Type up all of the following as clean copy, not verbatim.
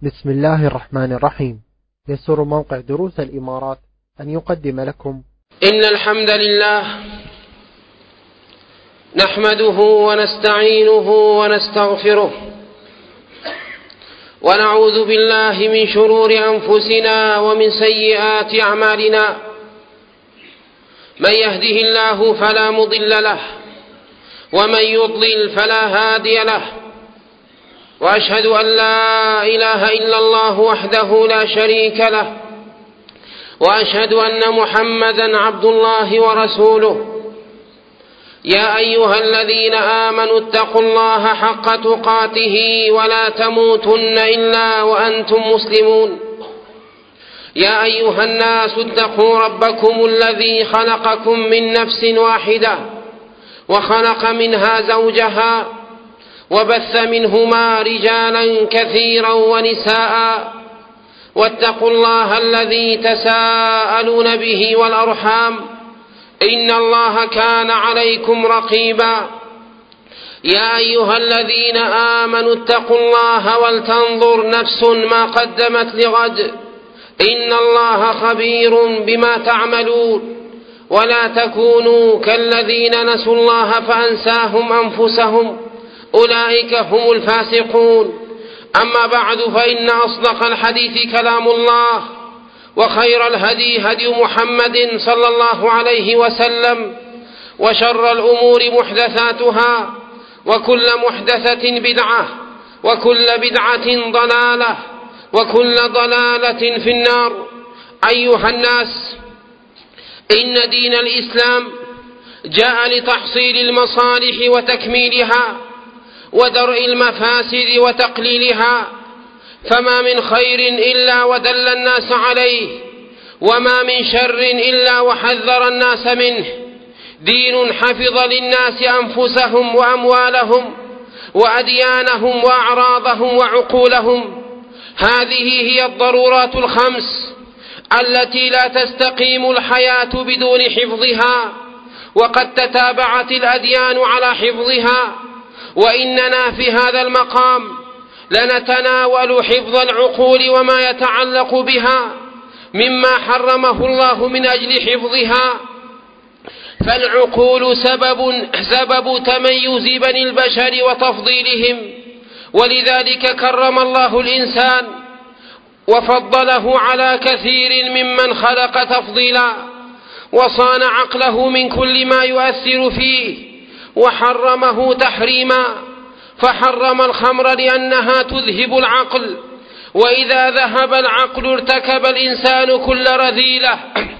بسم الله الرحمن الرحيم. يسر موقع دروس الإمارات أن يقدم لكم إن الحمد لله نحمده ونستعينه ونستغفره ونعوذ بالله من شرور أنفسنا ومن سيئات أعمالنا. من يهده الله فلا مضل له ومن يضلل فلا هادي له، وأشهد أن لا إله إلا الله وحده لا شريك له، وأشهد أن محمدا عبد الله ورسوله. يا أيها الذين آمنوا اتقوا الله حق تقاته ولا تموتن إلا وأنتم مسلمون. يا أيها الناس اتقوا ربكم الذي خلقكم من نفس واحدة وخلق منها زوجها وبث منهما رجالا كثيرا ونساء، واتقوا الله الذي تساءلون به والأرحام إن الله كان عليكم رقيبا. يا أيها الذين آمنوا اتقوا الله ولتنظر نفس ما قدمت لغد إن الله خبير بما تعملون. ولا تكونوا كالذين نسوا الله فأنساهم أنفسهم أولئك هم الفاسقون. أما بعد، فإن أصدق الحديث كلام الله، وخير الهدي هدي محمد صلى الله عليه وسلم، وشر الأمور محدثاتها، وكل محدثة بدعة، وكل بدعة ضلالة، وكل ضلالة في النار. أيها الناس، إن دين الإسلام جاء لتحصيل المصالح وتكميلها ودرء المفاسد وتقليلها، فما من خير إلا ودل الناس عليه، وما من شر إلا وحذر الناس منه. دين حفظ للناس أنفسهم وأموالهم وأديانهم وأعراضهم وعقولهم. هذه هي الضرورات الخمس التي لا تستقيم الحياة بدون حفظها، وقد تتابعت الأديان على حفظها. وإننا في هذا المقام لنتناول حفظ العقول وما يتعلق بها مما حرمه الله من أجل حفظها. فالعقول سبب تميز بني البشر وتفضيلهم، ولذلك كرم الله الإنسان وفضله على كثير ممن خلق تفضيلا، وصان عقله من كل ما يؤثر فيه، وحرمه تحريما. فحرم الخمر لأنها تذهب العقل، وإذا ذهب العقل ارتكب الإنسان كل رذيلة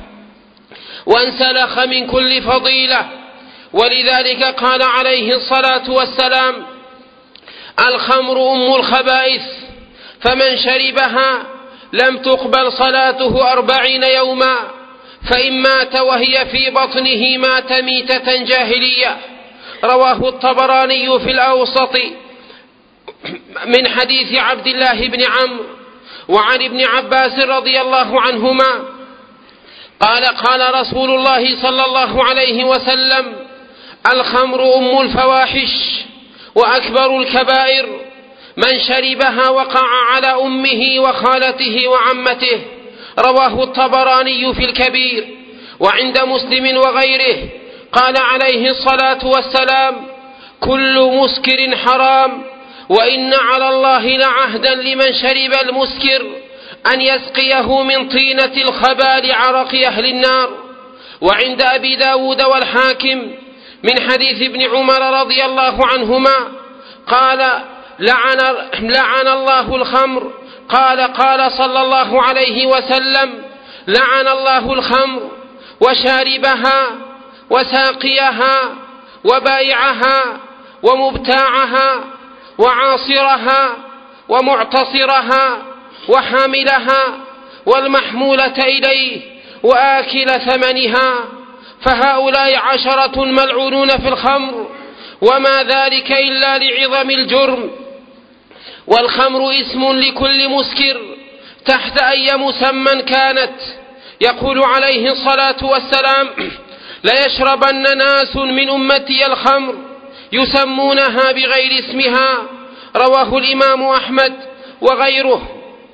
وانسلخ من كل فضيلة. ولذلك قال عليه الصلاة والسلام: الخمر أم الخبائث، فمن شربها لم تقبل صلاته 40 يوما، فإن مات وهي في بطنه مات ميتة جاهلية. رواه الطبراني في الأوسط من حديث عبد الله بن عمرو. وعن ابن عباس رضي الله عنهما قال: قال رسول الله صلى الله عليه وسلم: الخمر أم الفواحش وأكبر الكبائر، من شربها وقع على أمه وخالته وعمته. رواه الطبراني في الكبير. وعند مسلم وغيره قال عليه الصلاة والسلام: كل مسكر حرام، وإن على الله لعهدا لمن شرب المسكر أن يسقيه من طينة الخبال عرق أهل النار. وعند أبي داود والحاكم من حديث ابن عمر رضي الله عنهما قال: لعن الله الخمر. قال صلى الله عليه وسلم: لعن الله الخمر وشاربها وساقيها وبائعها ومبتاعها وعاصرها ومعتصرها وحاملها والمحمولة إليه وآكل ثمنها، فهؤلاء 10 ملعونون في الخمر، وما ذلك إلا لعظم الجرم. والخمر اسم لكل مسكر تحت أي مسمى كانت. يقول عليه الصلاة والسلام: ليشربن ناس من أمتي الخمر يسمونها بغير اسمها. رواه الإمام أحمد وغيره.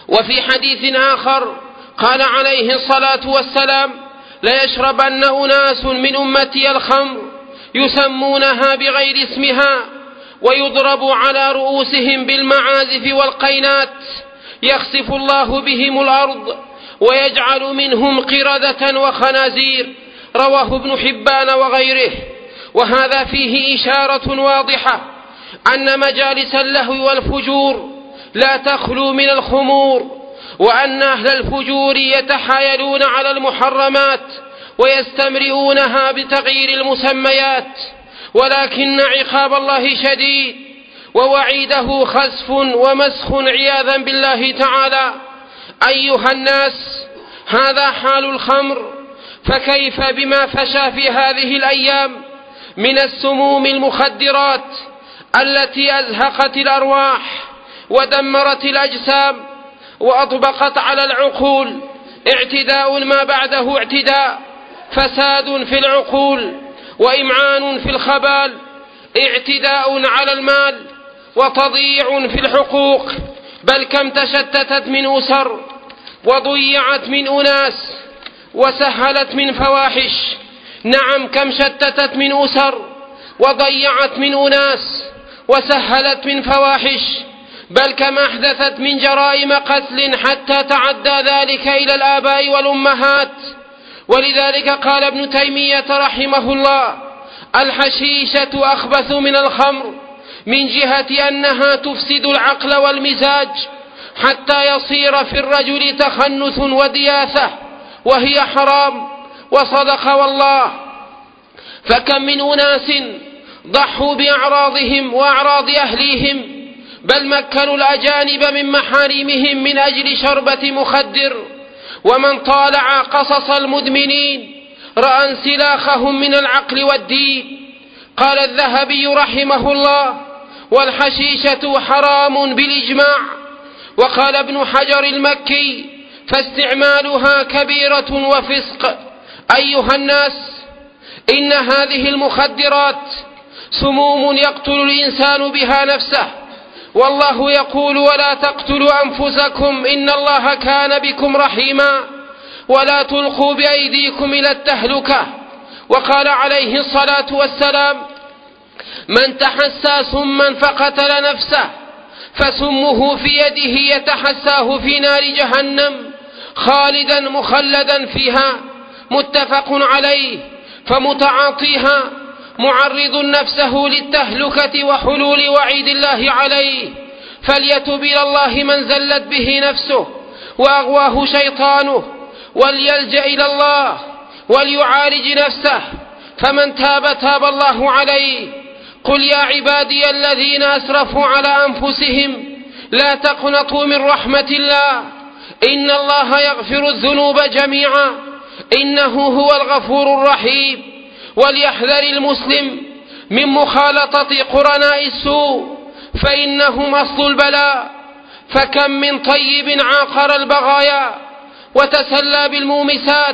وفي حديث آخر قال عليه الصلاة والسلام: ليشربن أناس من أمتي الخمر يسمونها بغير اسمها ويضرب على رؤوسهم بالمعازف والقينات يخسف الله بهم الأرض ويجعل منهم قردة وخنازير. رواه ابن حبان وغيره. وهذا فيه إشارة واضحة أن مجالس اللهو والفجور لا تخلو من الخمور، وأن أهل الفجور يتحايلون على المحرمات ويستمرئونها بتغيير المسميات، ولكن عقاب الله شديد ووعيده خسف ومسخ عياذا بالله تعالى. أيها الناس، هذا حال الخمر، فكيف بما فشى في هذه الأيام من السموم المخدرات التي أزهقت الأرواح ودمرت الأجسام وأطبقت على العقول اعتداء ما بعده اعتداء، فساد في العقول وإمعان في الخبال، اعتداء على المال وتضييع في الحقوق. بل كم تشتتت من أسر وضيعت من أناس وسهلت من فواحش. نعم، كم شتتت من أسر وضيعت من أناس وسهلت من فواحش، بل كم أحدثت من جرائم قتل حتى تعدى ذلك إلى الآباء والأمهات. ولذلك قال ابن تيمية رحمه الله: الحشيشة أخبث من الخمر من جهة أنها تفسد العقل والمزاج حتى يصير في الرجل تخنث ودياثة، وهي حرام. وصدق والله، فكم من أناس ضحوا بأعراضهم وأعراض أهليهم، بل مكنوا الأجانب من محارمهم من أجل شربة مخدر. ومن طالع قصص المدمنين رأى انسلاخهم من العقل والدين. قال الذهبي رحمه الله: والحشيشة حرام بالإجماع. وقال ابن حجر المكي: فاستعمالها كبيرة وفسق. أيها الناس، إن هذه المخدرات سموم يقتل الإنسان بها نفسه، والله يقول: ولا تقتلوا أنفسكم إن الله كان بكم رحيما ولا تلقوا بأيديكم إلى التهلكة. وقال عليه الصلاة والسلام: من تحسى سما فقتل نفسه فسمه في يده يتحساه في نار جهنم خالدا مخلدا فيها، متفق عليه. فمتعاطيها معرض نفسه للتهلكة وحلول وعيد الله عليه، فليتب إلى الله من زلت به نفسه وأغواه شيطانه، وليلجأ إلى الله وليعالج نفسه، فمن تاب تاب الله عليه. قل يا عبادي الذين أسرفوا على أنفسهم لا تقنطوا من رحمة الله إن الله يغفر الذنوب جميعا إنه هو الغفور الرحيم. وليحذر المسلم من مخالطة قرناء السوء فإنهم أصل البلاء. فكم من طيب عاقر البغايا وتسلى بالمومسات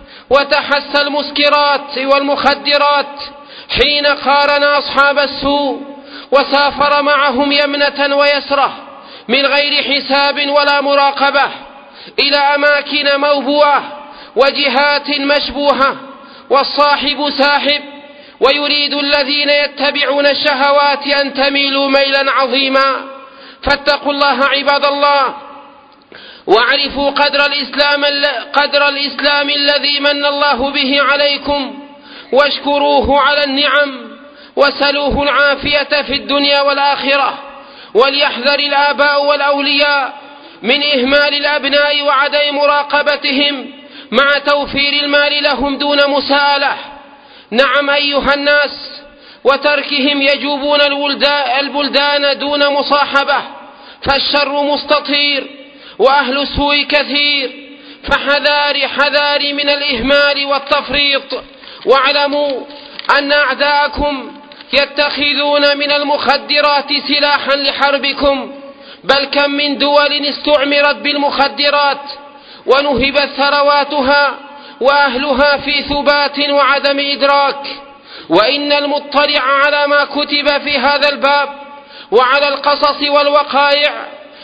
وتحسى المسكرات والمخدرات حين قارن أصحاب السوء وسافر معهم يمنة ويسرة من غير حساب ولا مراقبة إلى أماكن موبوءة وجهات مشبوهة، والصاحب ساحب، ويريد الذين يتبعون الشهوات أن تميلوا ميلا عظيما. فاتقوا الله عباد الله، واعرفوا قدر الإسلام الذي من الله به عليكم، واشكروه على النعم، وسلوه العافية في الدنيا والآخرة. وليحذر الآباء والأولياء من إهمال الأبناء وعدم مراقبتهم مع توفير المال لهم دون مساءلة. نعم أيها الناس، وتركهم يجوبون البلدان دون مصاحبة، فالشر مستطير وأهل السوء كثير. فحذار من الإهمال والتفريط، واعلموا أن أعداءكم يتخذون من المخدرات سلاحا لحربكم، بل كم من دول استعمرت بالمخدرات ونهبت ثرواتها وأهلها في ثبات وعدم إدراك. وإن المطلع على ما كتب في هذا الباب وعلى القصص والوقائع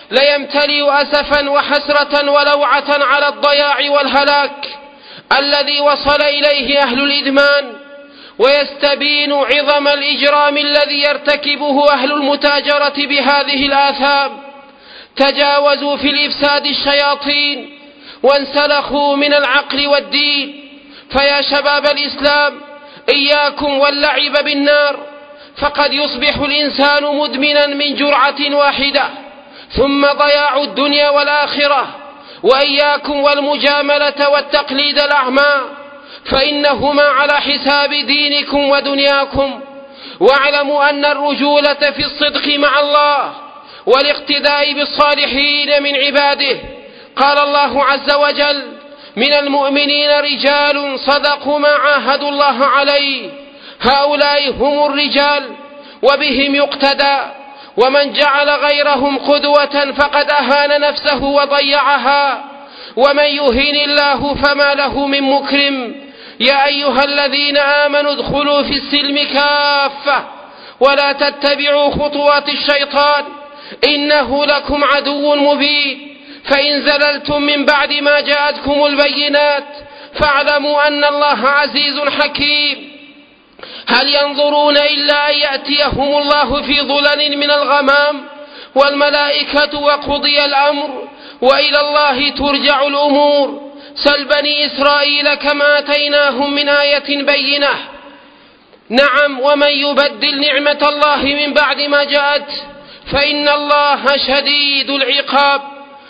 ليمتلئ أسفا وحسرة ولوعة على الضياع والهلاك الذي وصل إليه أهل الإدمان، ويستبين عظم الإجرام الذي يرتكبه أهل المتاجرة بهذه الآثام. تجاوزوا في الإفساد الشياطين وانسلخوا من العقل والدين. فيا شباب الإسلام، إياكم واللعب بالنار، فقد يصبح الإنسان مدمنا من جرعة واحدة ثم ضياع الدنيا والآخرة. وإياكم والمجاملة والتقليد الأعمى، فإنهما على حساب دينكم ودنياكم. واعلموا أن الرجولة في الصدق مع الله والاقتداء بالصالحين من عباده. قال الله عز وجل: من المؤمنين رجال صدقوا ما عاهدوا الله عليه، هؤلاء هم الرجال وبهم يقتدى. ومن جعل غيرهم قدوة فقد أهان نفسه وضيعها، ومن يهين الله فما له من مكرم. يا أيها الذين آمنوا ادخلوا في السلم كافة ولا تتبعوا خطوات الشيطان إنه لكم عدو مبين. فإن زللتم من بعد ما جاءتكم البينات فاعلموا أن الله عزيز حكيم. هل ينظرون إلا أن يأتيهم الله في ظلل من الغمام والملائكة وقضي الأمر وإلى الله ترجع الأمور؟ سل بني إسرائيل كما آتيناهم من آية بينة. نعم، ومن يبدل نعمة الله من بعد ما جاءت فإن الله شديد العقاب.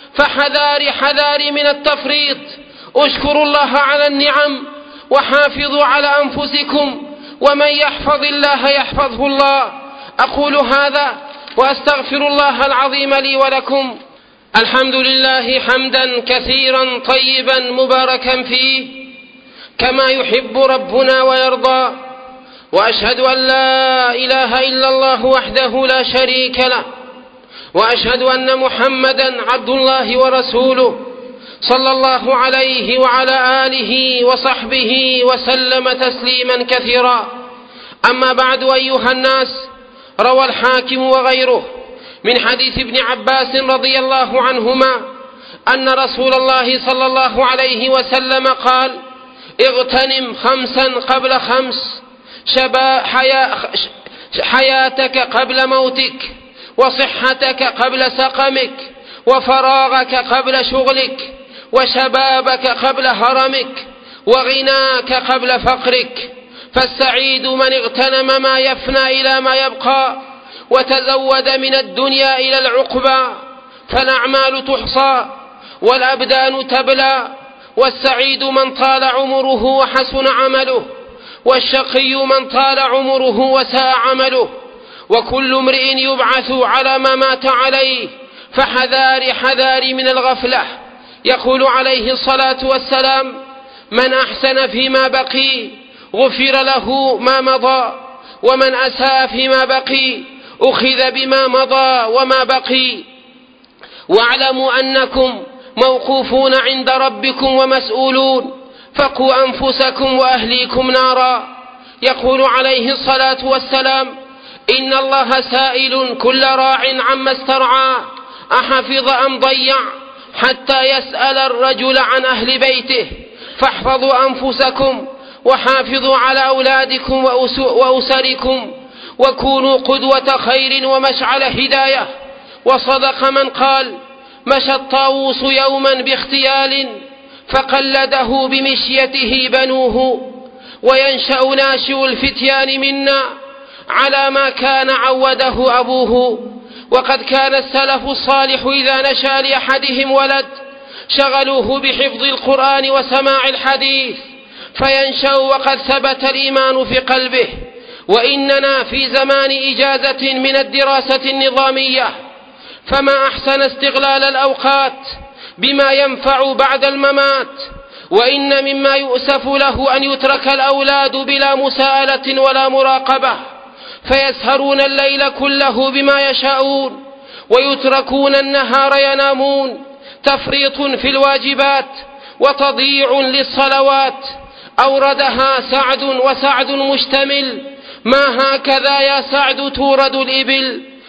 فحذار من التفريط. اشكروا الله على النعم وحافظوا على أنفسكم، ومن يحفظ الله يحفظه الله. أقول هذا وأستغفر الله العظيم لي ولكم. الحمد لله حمدا كثيرا طيبا مباركا فيه كما يحب ربنا ويرضى، وأشهد أن لا إله إلا الله وحده لا شريك له، وأشهد أن محمدا عبد الله ورسوله صلى الله عليه وعلى آله وصحبه وسلم تسليما كثيرا. أما بعد، أيها الناس، روى الحاكم وغيره من حديث ابن عباس رضي الله عنهما أن رسول الله صلى الله عليه وسلم قال: اغتنم 5 قبل 5، حياتك قبل موتك، وصحتك قبل سقمك، وفراغك قبل شغلك، وشبابك قبل هرمك، وغناك قبل فقرك. فالسعيد من اغتنم ما يفنى إلى ما يبقى، وتزود من الدنيا إلى العقبى. فالأعمال تحصى والأبدان تبلى، والسعيد من طال عمره وحسن عمله، والشقي من طال عمره وساء عمله. وكل امرئ يبعث على ما مات عليه، فحذار من الغفلة. يقول عليه الصلاة والسلام: من أحسن فيما بقي غفر له ما مضى، ومن أساء فيما بقي أخذ بما مضى وما بقي. واعلموا أنكم موقوفون عند ربكم ومسؤولون، فقوا أنفسكم وأهليكم نارا. يقول عليه الصلاة والسلام: إن الله سائل كل راع عما استرعاه أحفظ أم ضيع، حتى يسأل الرجل عن أهل بيته. فاحفظوا أنفسكم وحافظوا على أولادكم وأسركم، وكونوا قدوة خير ومشعل هداية. وصدق من قال: مشى الطاووس يوما باختيال فقلده بمشيته بنوه، وينشأ ناشئ الفتيان منا على ما كان عوده أبوه. وقد كان السلف الصالح إذا نشأ لأحدهم ولد شغلوه بحفظ القرآن وسماع الحديث، فينشأ وقد ثبت الإيمان في قلبه. وإننا في زمان إجازة من الدراسة النظامية، فما أحسن استغلال الأوقات بما ينفع بعد الممات. وإن مما يؤسف له أن يترك الأولاد بلا مساءلة ولا مراقبة، فيسهرون الليل كله بما يشاءون ويتركون النهار ينامون. تفريط في الواجبات وتضييع للصلوات. أوردها وسعد مشتمل: ما هكذا يا سعد تورد الإبل،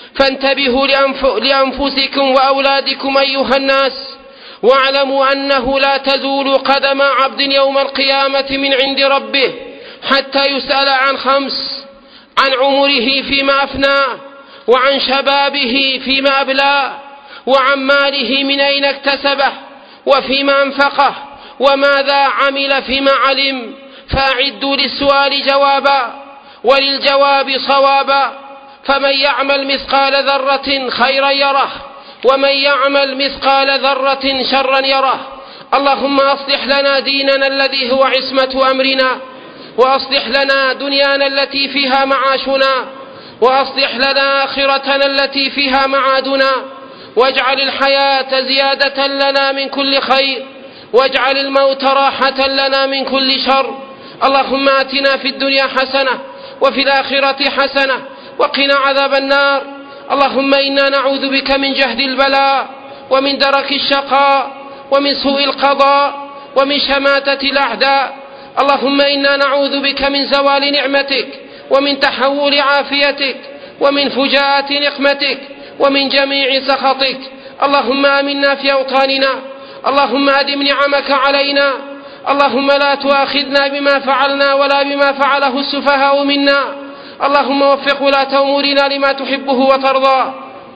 فانتبهوا لأنفسكم وأولادكم أيها الناس، واعلموا أنه لا تزول قدم عبد يوم القيامة من عند ربه حتى يسأل عن 5: عن عمره فيما أفناه، وعن شبابه فيما أبلاه، وعن ماله من أين اكتسبه وفيما أنفقه، وماذا عمل فيما علم. فأعدوا للسؤال جوابا وللجواب صوابا، فمن يعمل مثقال ذرة خيرا يره، ومن يعمل مثقال ذرة شرا يره. اللهم أصلح لنا ديننا الذي هو عصمة أمرنا، وأصلح لنا دنيانا التي فيها معاشنا، وأصلح لنا آخرتنا التي فيها معادنا، واجعل الحياة زيادة لنا من كل خير، واجعل الموت راحة لنا من كل شر. اللهم آتنا في الدنيا حسنة وفي الآخرة حسنة وقنا عذاب النار. اللهم إنا نعوذ بك من جهد البلاء ومن درك الشقاء ومن سوء القضاء ومن شماتة الأعداء. اللهم إنا نعوذ بك من زوال نعمتك ومن تحول عافيتك ومن فجاءة نقمتك ومن جميع سخطك. اللهم آمنا في أوطاننا، اللهم أدم نعمك علينا، اللهم لا تؤاخذنا بما فعلنا ولا بما فعله السفهاء منا. اللهم وفق ولاة أمورنا لما تحبه وترضى.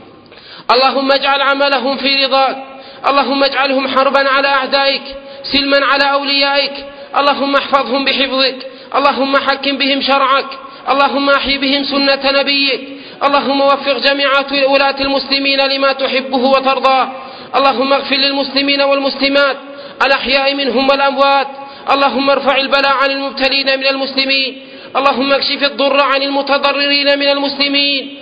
اللهم اجعل عملهم في رضاك، اللهم اجعلهم حربا على أعدائك سلما على أوليائك. اللهم احفظهم بحفظك، اللهم حكم بهم شرعك، اللهم احي بهم سنة نبيك. اللهم وفق جميع ولاة المسلمين لما تحبه وترضاه. اللهم اغفر للمسلمين والمسلمات الأحياء منهم والأموات. اللهم ارفع البلاء عن المبتلين من المسلمين، اللهم اكشف الضر عن المتضررين من المسلمين.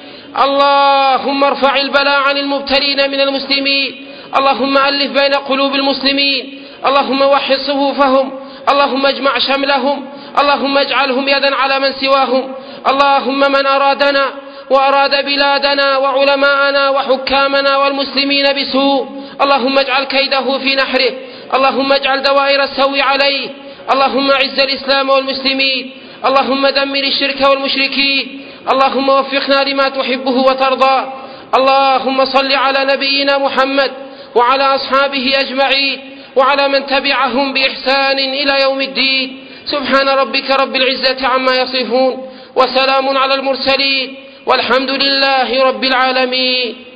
اللهم ارفع البلاء عن المبتلين من المسلمين. اللهم ألف بين قلوب المسلمين، اللهم وحد صفوفهم، اللهم اجمع شملهم، اللهم اجعلهم يدا على من سواهم. اللهم من أرادنا وأراد بلادنا وعلماءنا وحكامنا والمسلمين بسوء، اللهم اجعل كيده في نحره، اللهم اجعل دوائر السوء عليه. اللهم اعز الإسلام والمسلمين، اللهم دمر الشرك والمشركين. اللهم وفقنا لما تحبه وترضى. اللهم صل على نبينا محمد وعلى أصحابه أجمعين وعلى من تبعهم بإحسان إلى يوم الدين. سبحان ربك رب العزة عما يصفون، وسلام على المرسلين، والحمد لله رب العالمين.